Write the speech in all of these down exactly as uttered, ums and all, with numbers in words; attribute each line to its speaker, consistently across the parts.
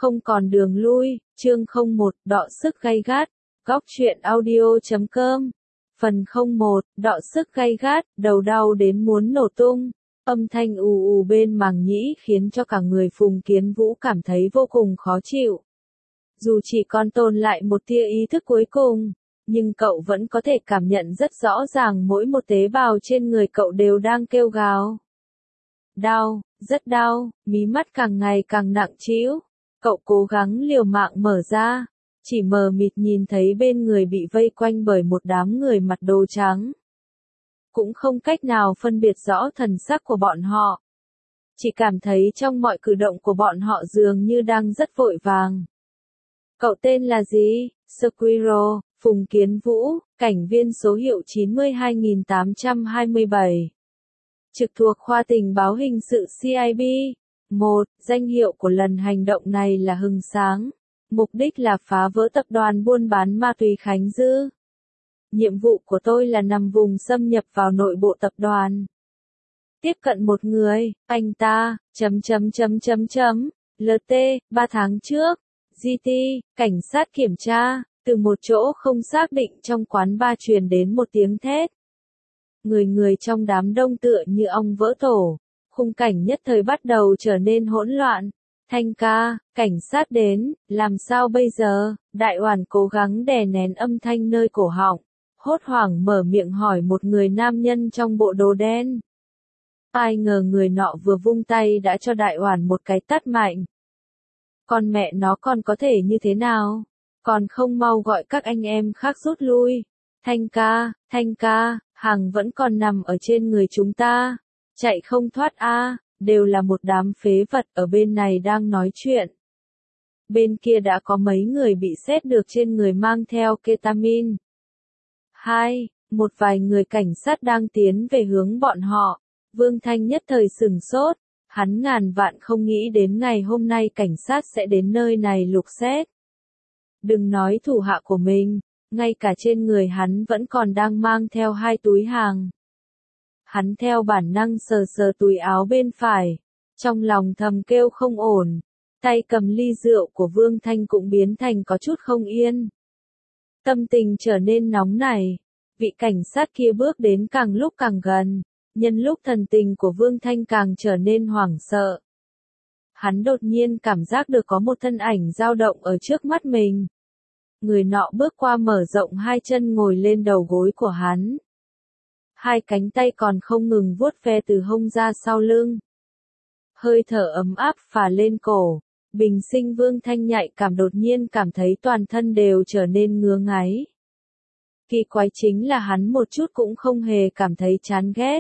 Speaker 1: Không còn đường lui, chương không một, đọ sức gay gắt, góc truyện audio chấm com. Phần không một, đọ sức gay gắt, đầu đau đến muốn nổ tung. Âm thanh ù ù bên màng nhĩ khiến cho cả người Phùng Kiến Vũ cảm thấy vô cùng khó chịu. Dù chỉ còn tồn lại một tia ý thức cuối cùng, nhưng cậu vẫn có thể cảm nhận rất rõ ràng mỗi một tế bào trên người cậu đều đang kêu gào. Đau, rất đau, mí mắt càng ngày càng nặng trĩu. Cậu cố gắng liều mạng mở ra, chỉ mờ mịt nhìn thấy bên người bị vây quanh bởi một đám người mặc đồ trắng. Cũng không cách nào phân biệt rõ thần sắc của bọn họ. Chỉ cảm thấy trong mọi cử động của bọn họ dường như đang rất vội vàng. Cậu tên là gì? Squirrel, Phùng Kiến Vũ, cảnh viên số hiệu chín mươi hai nghìn tám trăm hai mươi bảy. Trực thuộc khoa tình báo hình sự C I B. một. Danh hiệu của lần hành động này là Hừng Sáng. Mục đích là phá vỡ tập đoàn buôn bán ma túy Khánh Dư. Nhiệm vụ của tôi là nằm vùng xâm nhập vào nội bộ tập đoàn. Tiếp cận một người, anh ta, chấm chấm chấm chấm chấm, L T, ba tháng trước, G T, cảnh sát kiểm tra, từ một chỗ không xác định trong quán bar truyền đến một tiếng thét. Người người trong đám đông tựa như ong vỡ tổ. Khung cảnh nhất thời bắt đầu trở nên hỗn loạn. Thanh ca, cảnh sát đến, làm sao bây giờ? Đại Oản cố gắng đè nén âm thanh nơi cổ họng, hốt hoảng mở miệng hỏi một người nam nhân trong bộ đồ đen. Ai ngờ người nọ vừa vung tay đã cho Đại Oản một cái tát mạnh. Con mẹ nó còn có thể như thế nào? Còn không mau gọi các anh em khác rút lui. Thanh ca, Thanh ca, hàng vẫn còn nằm ở trên người chúng ta. Chạy không thoát a, à, đều là một đám phế vật ở bên này đang nói chuyện. Bên kia đã có mấy người bị xét được trên người mang theo ketamin. Hai, một vài người cảnh sát đang tiến về hướng bọn họ. Vương Thanh nhất thời sửng sốt, hắn ngàn vạn không nghĩ đến ngày hôm nay cảnh sát sẽ đến nơi này lục xét. Đừng nói thủ hạ của mình, ngay cả trên người hắn vẫn còn đang mang theo hai túi hàng. Hắn theo bản năng sờ sờ túi áo bên phải, trong lòng thầm kêu không ổn, tay cầm ly rượu của Vương Thanh cũng biến thành có chút không yên. Tâm tình trở nên nóng nảy, vị cảnh sát kia bước đến càng lúc càng gần, nhân lúc thần tình của Vương Thanh càng trở nên hoảng sợ. Hắn đột nhiên cảm giác được có một thân ảnh dao động ở trước mắt mình. Người nọ bước qua mở rộng hai chân ngồi lên đầu gối của hắn. Hai cánh tay còn không ngừng vuốt ve từ hông ra sau lưng. Hơi thở ấm áp phả lên cổ, bình sinh Vương Thanh nhạy cảm đột nhiên cảm thấy toàn thân đều trở nên ngứa ngáy. Kỳ quái chính là hắn một chút cũng không hề cảm thấy chán ghét.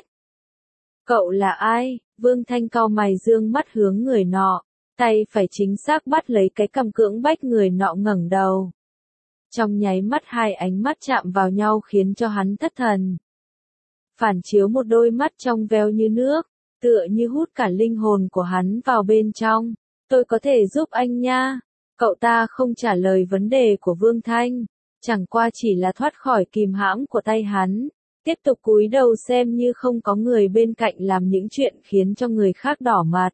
Speaker 1: Cậu là ai? Vương Thanh cau mày dương mắt hướng người nọ, tay phải chính xác bắt lấy cái cằm cưỡng bách người nọ ngẩng đầu. Trong nháy mắt hai ánh mắt chạm vào nhau khiến cho hắn thất thần. Phản chiếu một đôi mắt trong veo như nước, tựa như hút cả linh hồn của hắn vào bên trong. Tôi có thể giúp anh nha. Cậu ta không trả lời vấn đề của Vương Thanh, chẳng qua chỉ là thoát khỏi kìm hãm của tay hắn, tiếp tục cúi đầu xem như không có người bên cạnh làm những chuyện khiến cho người khác đỏ mặt.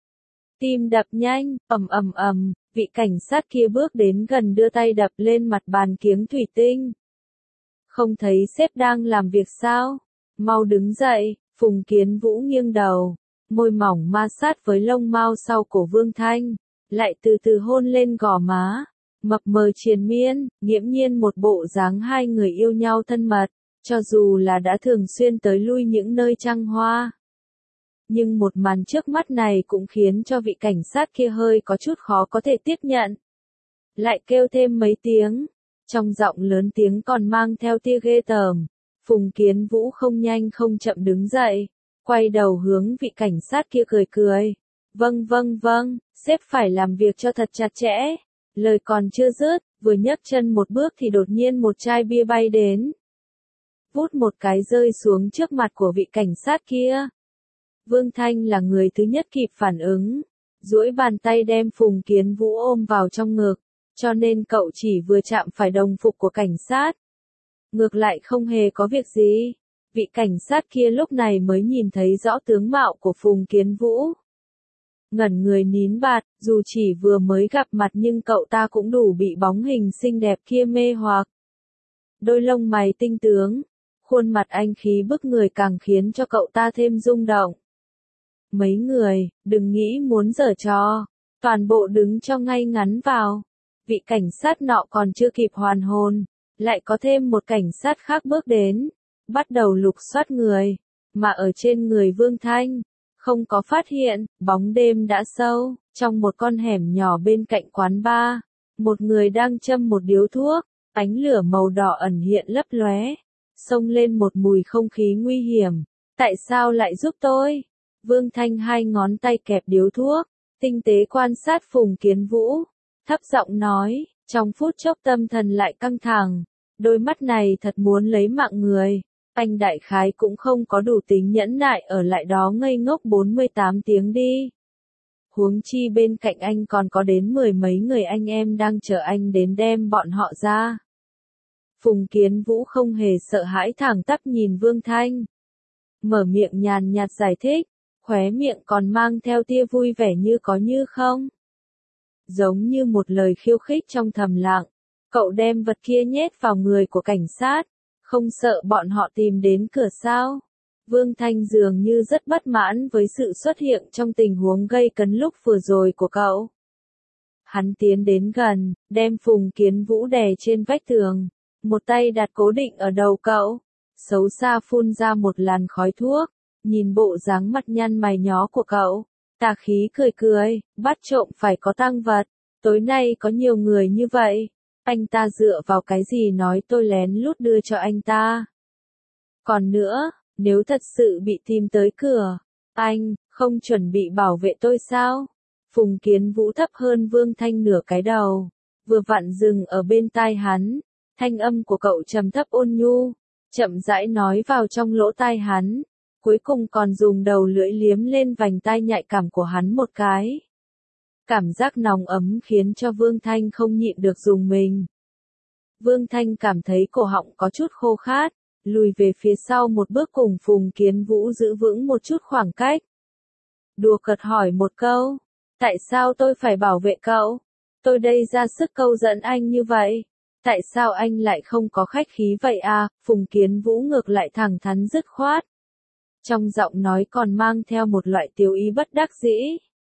Speaker 1: Tim đập nhanh, ầm ầm ầm, vị cảnh sát kia bước đến gần đưa tay đập lên mặt bàn kiếng thủy tinh. Không thấy sếp đang làm việc sao? Mau đứng dậy. Phùng Kiến Vũ nghiêng đầu, môi mỏng ma sát với lông mao sau cổ Vương Thanh, lại từ từ hôn lên gò má, mập mờ triền miên, nghiễm nhiên một bộ dáng hai người yêu nhau thân mật, cho dù là đã thường xuyên tới lui những nơi trăng hoa. Nhưng một màn trước mắt này cũng khiến cho vị cảnh sát kia hơi có chút khó có thể tiếp nhận. Lại kêu thêm mấy tiếng, trong giọng lớn tiếng còn mang theo tia ghê tởm. Phùng Kiến Vũ không nhanh không chậm đứng dậy, quay đầu hướng vị cảnh sát kia cười cười. Vâng vâng vâng, sếp phải làm việc cho thật chặt chẽ. Lời còn chưa dứt, vừa nhấc chân một bước thì đột nhiên một chai bia bay đến. Vút một cái rơi xuống trước mặt của vị cảnh sát kia. Vương Thanh là người thứ nhất kịp phản ứng, duỗi bàn tay đem Phùng Kiến Vũ ôm vào trong ngực, cho nên cậu chỉ vừa chạm phải đồng phục của cảnh sát. Ngược lại không hề có việc gì. Vị cảnh sát kia lúc này mới nhìn thấy rõ tướng mạo của Phùng Kiến Vũ. ngẩn người nín bạt, dù chỉ vừa mới gặp mặt nhưng cậu ta cũng đủ bị bóng hình xinh đẹp kia mê hoặc. Đôi lông mày tinh tướng, khuôn mặt anh khí bức người càng khiến cho cậu ta thêm rung động. Mấy người, đừng nghĩ muốn giở trò, toàn bộ đứng cho ngay ngắn vào. Vị cảnh sát nọ còn chưa kịp hoàn hồn, lại có thêm một cảnh sát khác bước đến, bắt đầu lục soát người, mà ở trên người Vương Thanh, không có phát hiện, bóng đêm đã sâu, trong một con hẻm nhỏ bên cạnh quán bar, một người đang châm một điếu thuốc, ánh lửa màu đỏ ẩn hiện lấp lóe, xông lên một mùi không khí nguy hiểm. Tại sao lại giúp tôi? Vương Thanh hai ngón tay kẹp điếu thuốc, tinh tế quan sát Phùng Kiến Vũ, thấp giọng nói, trong phút chốc tâm thần lại căng thẳng, đôi mắt này thật muốn lấy mạng người. Anh đại khái cũng không có đủ tính nhẫn nại ở lại đó ngây ngốc bốn mươi tám tiếng đi. Huống chi bên cạnh anh còn có đến mười mấy người anh em đang chờ anh đến đem bọn họ ra. Phùng Kiến Vũ không hề sợ hãi thẳng tắp nhìn Vương Thanh. Mở miệng nhàn nhạt giải thích, khóe miệng còn mang theo tia vui vẻ như có như không. Giống như một lời khiêu khích trong thầm lặng, cậu đem vật kia nhét vào người của cảnh sát. Không sợ bọn họ tìm đến cửa sao? Vương Thanh dường như rất bất mãn với sự xuất hiện trong tình huống gây cấn lúc vừa rồi của cậu. Hắn tiến đến gần, đem Phùng Kiến Vũ đè trên vách tường, một tay đặt cố định ở đầu cậu, xấu xa phun ra một làn khói thuốc, nhìn bộ dáng mặt nhăn mày nhó của cậu, tà khí cười cười, bắt trộm phải có tang vật, tối nay có nhiều người như vậy. Anh ta dựa vào cái gì nói tôi lén lút đưa cho anh ta? Còn nữa, nếu thật sự bị tìm tới cửa, anh, không chuẩn bị bảo vệ tôi sao? Phùng Kiến Vũ thấp hơn Vương Thanh nửa cái đầu, vừa vặn dừng ở bên tai hắn, thanh âm của cậu trầm thấp ôn nhu, chậm rãi nói vào trong lỗ tai hắn, cuối cùng còn dùng đầu lưỡi liếm lên vành tai nhạy cảm của hắn một cái. Cảm giác nóng ấm khiến cho Vương Thanh không nhịn được rùng mình. Vương Thanh cảm thấy cổ họng có chút khô khát, lùi về phía sau một bước cùng Phùng Kiến Vũ giữ vững một chút khoảng cách. Đùa cợt hỏi một câu, tại sao tôi phải bảo vệ cậu? Tôi đây ra sức câu dẫn anh như vậy. Tại sao anh lại không có khách khí vậy à? Phùng Kiến Vũ ngược lại thẳng thắn dứt khoát. Trong giọng nói còn mang theo một loại tiêu ý bất đắc dĩ.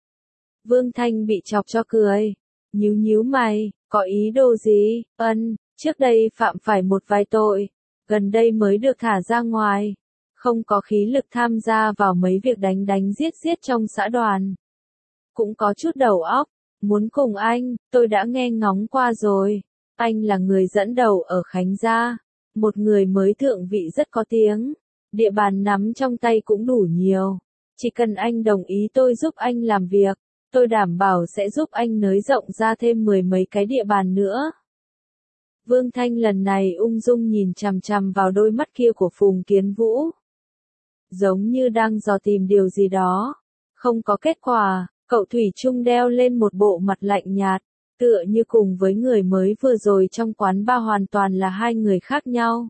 Speaker 1: Vương Thanh bị chọc cho cười, nhíu nhíu mày, có ý đồ gì? Ân, trước đây phạm phải một vài tội, gần đây mới được thả ra ngoài, không có khí lực tham gia vào mấy việc đánh đánh giết giết trong xã đoàn. Cũng có chút đầu óc, muốn cùng anh, tôi đã nghe ngóng qua rồi, anh là người dẫn đầu ở Khánh Gia, một người mới thượng vị rất có tiếng, địa bàn nắm trong tay cũng đủ nhiều, chỉ cần anh đồng ý tôi giúp anh làm việc. Tôi đảm bảo sẽ giúp anh nới rộng ra thêm mười mấy cái địa bàn nữa. Vương Thanh lần này ung dung nhìn chằm chằm vào đôi mắt kia của Phùng Kiến Vũ. Giống như đang dò tìm điều gì đó. Không có kết quả, cậu thủy chung đeo lên một bộ mặt lạnh nhạt, tựa như cùng với người mới vừa rồi trong quán bar hoàn toàn là hai người khác nhau.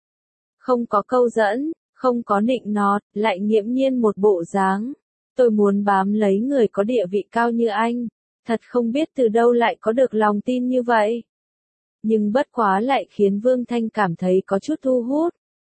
Speaker 1: Không có câu dẫn, không có nịnh nọt, lại nghiễm nhiên một bộ dáng. Tôi muốn bám lấy người có địa vị cao như anh, thật không biết từ đâu lại có được lòng tin như vậy. Nhưng bất quá lại khiến Vương Thanh cảm thấy có chút thu hút.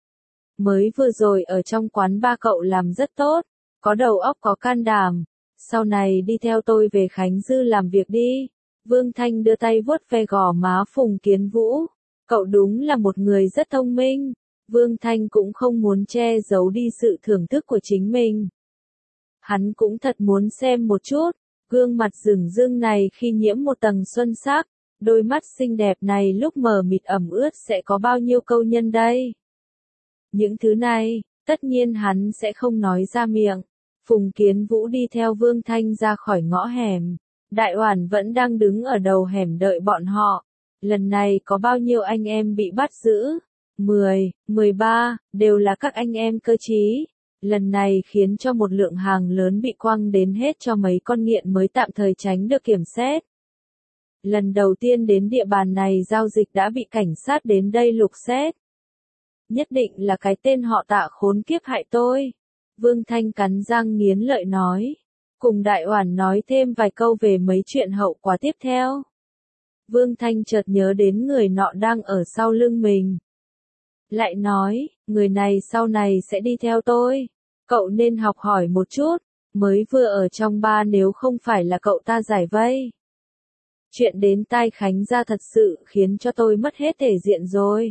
Speaker 1: Mới vừa rồi ở trong quán ba cậu làm rất tốt, có đầu óc có can đảm, sau này đi theo tôi về Khánh Dư làm việc đi. Vương Thanh đưa tay vuốt ve gò má Phùng Kiến Vũ, cậu đúng là một người rất thông minh. Vương Thanh cũng không muốn che giấu đi sự thưởng thức của chính mình. Hắn cũng thật muốn xem một chút, gương mặt rừng rưng này khi nhiễm một tầng xuân sắc, đôi mắt xinh đẹp này lúc mờ mịt ẩm ướt sẽ có bao nhiêu câu nhân đây. Những thứ này, tất nhiên hắn sẽ không nói ra miệng. Phùng Kiến Vũ đi theo Vương Thanh ra khỏi ngõ hẻm, Đại Oản vẫn đang đứng ở đầu hẻm đợi bọn họ. Lần này có bao nhiêu anh em bị bắt giữ? mười, mười ba, đều là các anh em cơ trí. Lần này khiến cho một lượng hàng lớn bị quăng đến hết cho mấy con nghiện mới tạm thời tránh được kiểm xét. Lần đầu tiên đến địa bàn này giao dịch đã bị cảnh sát đến đây lục xét. Nhất định là cái tên họ Tạ khốn kiếp hại tôi. Vương Thanh cắn răng nghiến lợi nói. cùng Đại Oản nói thêm vài câu về mấy chuyện hậu quả tiếp theo. Vương Thanh chợt nhớ đến người nọ đang ở sau lưng mình. Lại nói, người này sau này sẽ đi theo tôi. Cậu nên học hỏi một chút, mới vừa ở trong ba nếu không phải là cậu ta giải vây. Chuyện đến tai Khánh Gia thật sự khiến cho tôi mất hết thể diện rồi.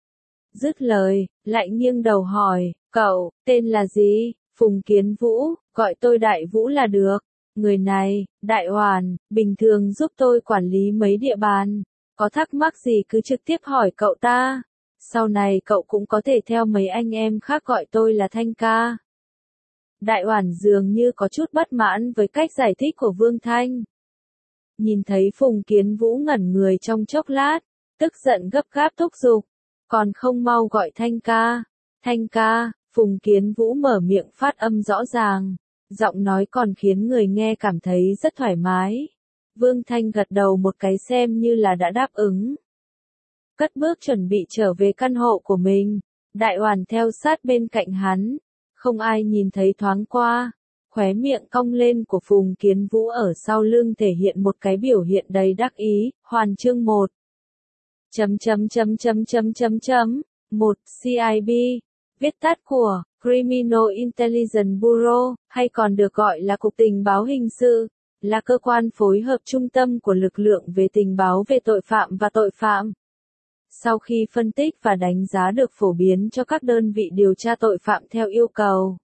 Speaker 1: Dứt lời, lại nghiêng đầu hỏi, cậu, tên là gì? Phùng Kiến Vũ, gọi tôi Đại Vũ là được. Người này, Đại Oản, bình thường giúp tôi quản lý mấy địa bàn. Có thắc mắc gì cứ trực tiếp hỏi cậu ta. Sau này cậu cũng có thể theo mấy anh em khác gọi tôi là Thanh ca. Đại Oản dường như có chút bất mãn với cách giải thích của Vương Thanh. Nhìn thấy Phùng Kiến Vũ ngẩn người trong chốc lát, tức giận gấp gáp thúc giục. Còn không mau gọi Thanh ca. Thanh ca, Phùng Kiến Vũ mở miệng phát âm rõ ràng. Giọng nói còn khiến người nghe cảm thấy rất thoải mái. Vương Thanh gật đầu một cái xem như là đã đáp ứng. Cất bước chuẩn bị trở về căn hộ của mình. Đại Oản theo sát bên cạnh hắn. Không ai nhìn thấy thoáng qua. Khóe miệng cong lên của Phùng Kiến Vũ ở sau lưng thể hiện một cái biểu hiện đầy đắc ý. Hoàn chương một. Chấm chấm chấm chấm chấm chấm chấm. một. xê i bê. Viết tắt của Criminal Intelligence Bureau, hay còn được gọi là Cục Tình báo Hình sự, là cơ quan phối hợp trung tâm của lực lượng về tình báo về tội phạm và tội phạm. Sau khi phân tích và đánh giá được phổ biến cho các đơn vị điều tra tội phạm theo yêu cầu.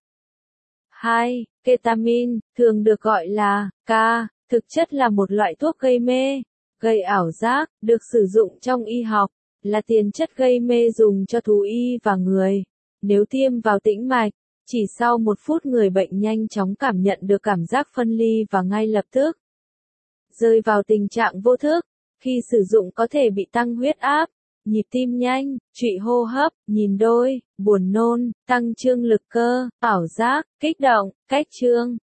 Speaker 1: hai. Ketamin, thường được gọi là K, thực chất là một loại thuốc gây mê, gây ảo giác, được sử dụng trong y học, là tiền chất gây mê dùng cho thú y và người. Nếu tiêm vào tĩnh mạch, chỉ sau một phút người bệnh nhanh chóng cảm nhận được cảm giác phân ly và ngay lập tức rơi vào tình trạng vô thức. Khi sử dụng có thể bị tăng huyết áp, nhịp tim nhanh, trụy hô hấp, nhìn đôi, buồn nôn, tăng trương lực cơ, ảo giác, kích động, cách trương,